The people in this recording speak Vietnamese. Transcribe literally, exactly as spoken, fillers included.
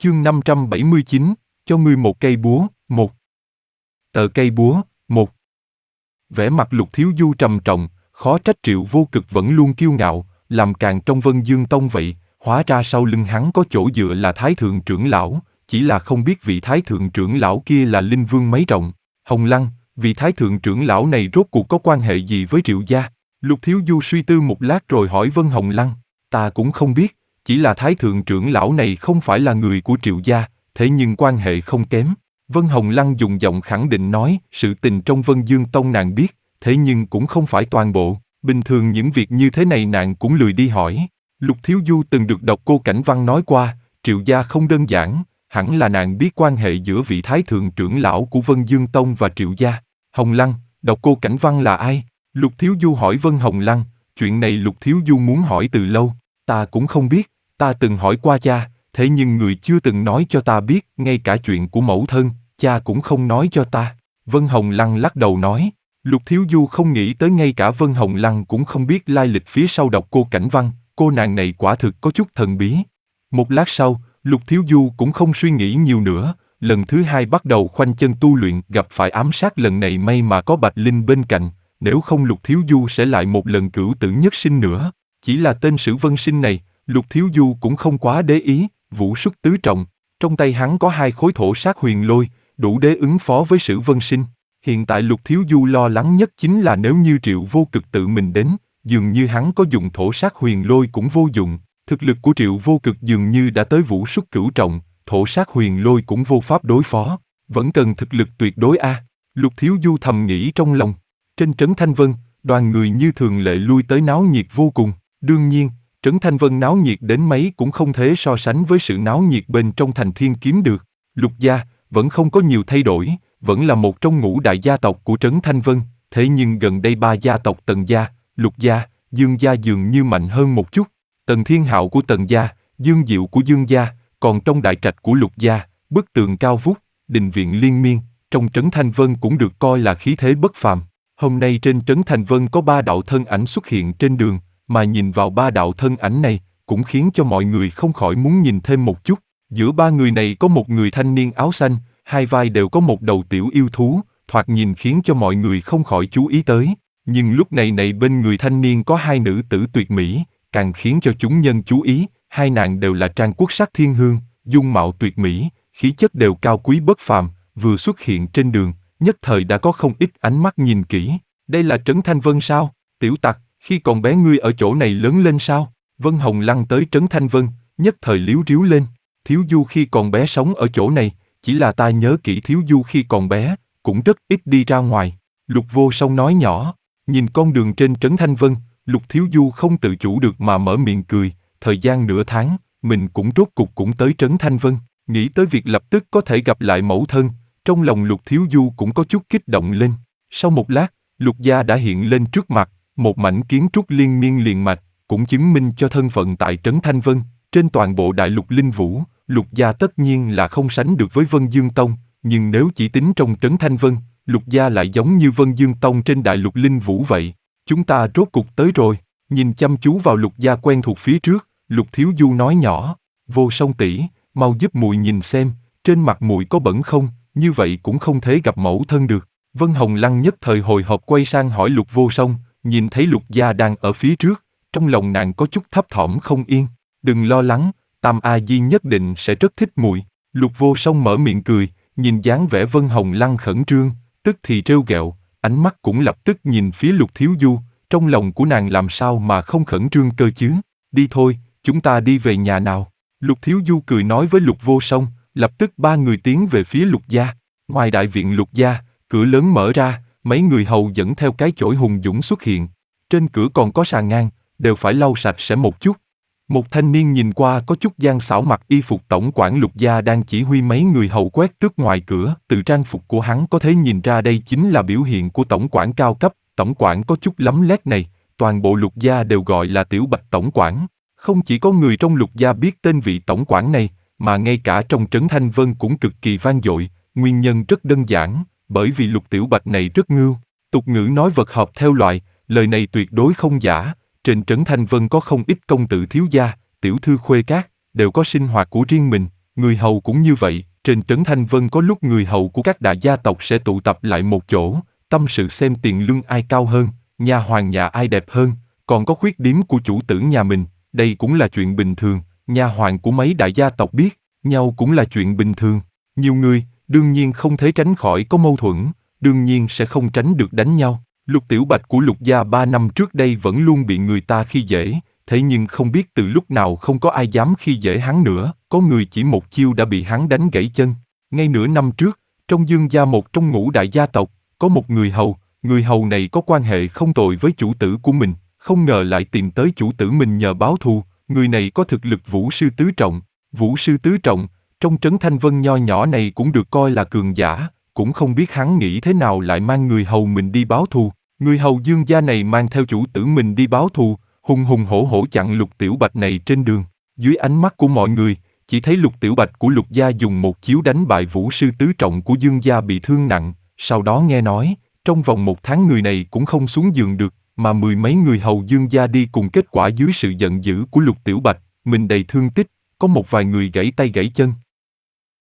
Chương năm trăm bảy mươi chín, cho ngươi một cây búa, một. Tờ cây búa, một. Vẻ mặt Lục Thiếu Du trầm trọng, khó trách Triệu Vô Cực vẫn luôn kiêu ngạo, làm càng trong Vân Dương Tông vậy, hóa ra sau lưng hắn có chỗ dựa là Thái Thượng trưởng lão, chỉ là không biết vị Thái Thượng trưởng lão kia là linh vương mấy trọng. Hồng Lăng, vị Thái Thượng trưởng lão này rốt cuộc có quan hệ gì với Triệu gia? Lục Thiếu Du suy tư một lát rồi hỏi Vân Hồng Lăng, ta cũng không biết, chỉ là Thái Thượng trưởng lão này không phải là người của Triệu gia, thế nhưng quan hệ không kém. Vân Hồng Lăng dùng giọng khẳng định nói, sự tình trong Vân Dương Tông nàng biết, thế nhưng cũng không phải toàn bộ, bình thường những việc như thế này nàng cũng lười đi hỏi. Lục Thiếu Du từng được đọc Cô Cảnh Văn nói qua, Triệu gia không đơn giản, hẳn là nàng biết quan hệ giữa vị Thái Thượng trưởng lão của Vân Dương Tông và Triệu gia. Hồng Lăng, đọc Cô Cảnh Văn là ai? Lục Thiếu Du hỏi Vân Hồng Lăng, chuyện này Lục Thiếu Du muốn hỏi từ lâu, ta cũng không biết, ta từng hỏi qua cha, thế nhưng người chưa từng nói cho ta biết, ngay cả chuyện của mẫu thân, cha cũng không nói cho ta. Vân Hồng Lăng lắc đầu nói, Lục Thiếu Du không nghĩ tới ngay cả Vân Hồng Lăng cũng không biết lai lịch phía sau đọc Cô Cảnh Văn, cô nàng này quả thực có chút thần bí. Một lát sau, Lục Thiếu Du cũng không suy nghĩ nhiều nữa, lần thứ hai bắt đầu khoanh chân tu luyện, gặp phải ám sát lần này may mà có Bạch Linh bên cạnh, nếu không Lục Thiếu Du sẽ lại một lần cửu tử nhất sinh nữa. Chỉ là tên Sử Vân Sinh này, Lục Thiếu Du cũng không quá để ý, vũ xuất tứ trọng, trong tay hắn có hai khối thổ sát huyền lôi, đủ để ứng phó với Sử Vân Sinh. Hiện tại Lục Thiếu Du lo lắng nhất chính là nếu như Triệu Vô Cực tự mình đến, dường như hắn có dùng thổ sát huyền lôi cũng vô dụng, thực lực của Triệu Vô Cực dường như đã tới vũ xuất cửu trọng, thổ sát huyền lôi cũng vô pháp đối phó, vẫn cần thực lực tuyệt đối a. À. Lục Thiếu Du thầm nghĩ trong lòng. Trên trấn Thanh Vân, đoàn người như thường lệ lui tới náo nhiệt vô cùng, đương nhiên, trấn Thanh Vân náo nhiệt đến mấy cũng không thể so sánh với sự náo nhiệt bên trong thành Thiên Kiếm được. Lục gia vẫn không có nhiều thay đổi, vẫn là một trong ngũ đại gia tộc của trấn Thanh Vân, thế nhưng gần đây ba gia tộc Tần gia, Lục gia, Dương gia dường như mạnh hơn một chút. Tần Thiên Hạo của Tần gia, Dương Diệu của Dương gia, còn trong đại trạch của Lục gia, bức tường cao vút, đình viện liên miên, trong trấn Thanh Vân cũng được coi là khí thế bất phàm. Hôm nay trên trấn Thanh Vân có ba đạo thân ảnh xuất hiện trên đường, mà nhìn vào ba đạo thân ảnh này, cũng khiến cho mọi người không khỏi muốn nhìn thêm một chút. Giữa ba người này có một người thanh niên áo xanh, hai vai đều có một đầu tiểu yêu thú, thoạt nhìn khiến cho mọi người không khỏi chú ý tới. Nhưng lúc này này bên người thanh niên có hai nữ tử tuyệt mỹ, càng khiến cho chúng nhân chú ý, hai nàng đều là Trang Quốc Sắc Thiên Hương, dung mạo tuyệt mỹ, khí chất đều cao quý bất phàm, vừa xuất hiện trên đường, nhất thời đã có không ít ánh mắt nhìn kỹ. Đây là trấn Thanh Vân sao? Tiểu tặc, khi còn bé ngươi ở chỗ này lớn lên sao? Vân Hồng Lăng tới trấn Thanh Vân, nhất thời liếu riếu lên. Thiếu Du khi còn bé sống ở chỗ này, chỉ là ta nhớ kỹ Thiếu Du khi còn bé, cũng rất ít đi ra ngoài. Lục Vô Song nói nhỏ, nhìn con đường trên trấn Thanh Vân, Lục Thiếu Du không tự chủ được mà mở miệng cười. Thời gian nửa tháng, mình cũng rốt cục cũng tới trấn Thanh Vân, nghĩ tới việc lập tức có thể gặp lại mẫu thân, trong lòng Lục Thiếu Du cũng có chút kích động lên. Sau một lát, Lục gia đã hiện lên trước mặt, một mảnh kiến trúc liên miên liền mạch, cũng chứng minh cho thân phận tại trấn Thanh Vân. Trên toàn bộ đại lục Linh Vũ, Lục gia tất nhiên là không sánh được với Vân Dương Tông, nhưng nếu chỉ tính trong trấn Thanh Vân, Lục gia lại giống như Vân Dương Tông trên đại lục Linh Vũ vậy. Chúng ta rốt cục tới rồi. Nhìn chăm chú vào Lục gia quen thuộc phía trước, Lục Thiếu Du nói nhỏ, Vô Song tỷ, mau giúp muội nhìn xem, trên mặt muội có bẩn không, như vậy cũng không thể gặp mẫu thân được. Vân Hồng Lăng nhất thời hồi hộp quay sang hỏi Lục Vô Song, nhìn thấy Lục gia đang ở phía trước, trong lòng nàng có chút thấp thỏm không yên. Đừng lo lắng, Tam A Di nhất định sẽ rất thích muội. Lục Vô Song mở miệng cười, nhìn dáng vẻ Vân Hồng Lăng khẩn trương, tức thì trêu ghẹo, ánh mắt cũng lập tức nhìn phía Lục Thiếu Du, trong lòng của nàng làm sao mà không khẩn trương cơ chứ. Đi thôi, chúng ta đi về nhà nào. Lục Thiếu Du cười nói với Lục Vô Song, lập tức ba người tiến về phía Lục gia. Ngoài đại viện Lục gia, cửa lớn mở ra, mấy người hầu dẫn theo cái chổi hùng dũng xuất hiện. Trên cửa còn có sàn ngang, đều phải lau sạch sẽ một chút. Một thanh niên nhìn qua có chút gian xảo mặc y phục tổng quản Lục gia đang chỉ huy mấy người hầu quét tước ngoài cửa. Từ trang phục của hắn có thể nhìn ra đây chính là biểu hiện của tổng quản cao cấp. Tổng quản có chút lấm lét này, toàn bộ Lục gia đều gọi là Tiểu Bạch tổng quản. Không chỉ có người trong Lục gia biết tên vị tổng quản này, mà ngay cả trong trấn Thanh Vân cũng cực kỳ vang dội. Nguyên nhân rất đơn giản, bởi vì Lục Tiểu Bạch này rất ngưu. Tục ngữ nói vật hợp theo loài, lời này tuyệt đối không giả. Trên trấn Thanh Vân có không ít công tử thiếu gia, tiểu thư khuê các, đều có sinh hoạt của riêng mình, người hầu cũng như vậy. Trên trấn Thanh Vân có lúc người hầu của các đại gia tộc sẽ tụ tập lại một chỗ, tâm sự xem tiền lương ai cao hơn, nha hoàn nhà ai đẹp hơn, còn có khuyết điểm của chủ tử nhà mình, đây cũng là chuyện bình thường, nha hoàn của mấy đại gia tộc biết nhau cũng là chuyện bình thường. Nhiều người, đương nhiên không thể tránh khỏi có mâu thuẫn, đương nhiên sẽ không tránh được đánh nhau. Lục Tiểu Bạch của Lục gia ba năm trước đây vẫn luôn bị người ta khi dễ, thế nhưng không biết từ lúc nào không có ai dám khi dễ hắn nữa, có người chỉ một chiêu đã bị hắn đánh gãy chân. Ngay nửa năm trước, trong Dương gia một trong ngũ đại gia tộc, có một người hầu, người hầu này có quan hệ không tồi với chủ tử của mình, không ngờ lại tìm tới chủ tử mình nhờ báo thù, người này có thực lực vũ sư tứ trọng. Vũ sư tứ trọng, trong trấn Thanh Vân nho nhỏ này cũng được coi là cường giả, cũng không biết hắn nghĩ thế nào lại mang người hầu mình đi báo thù. Người hầu Dương gia này mang theo chủ tử mình đi báo thù, hùng hùng hổ hổ chặn Lục Tiểu Bạch này trên đường. Dưới ánh mắt của mọi người, chỉ thấy Lục Tiểu Bạch của Lục gia dùng một chiếu đánh bại vũ sư tứ trọng của Dương gia bị thương nặng, sau đó nghe nói, trong vòng một tháng người này cũng không xuống giường được, mà mười mấy người hầu Dương gia đi cùng kết quả dưới sự giận dữ của Lục Tiểu Bạch, mình đầy thương tích, có một vài người gãy tay gãy chân.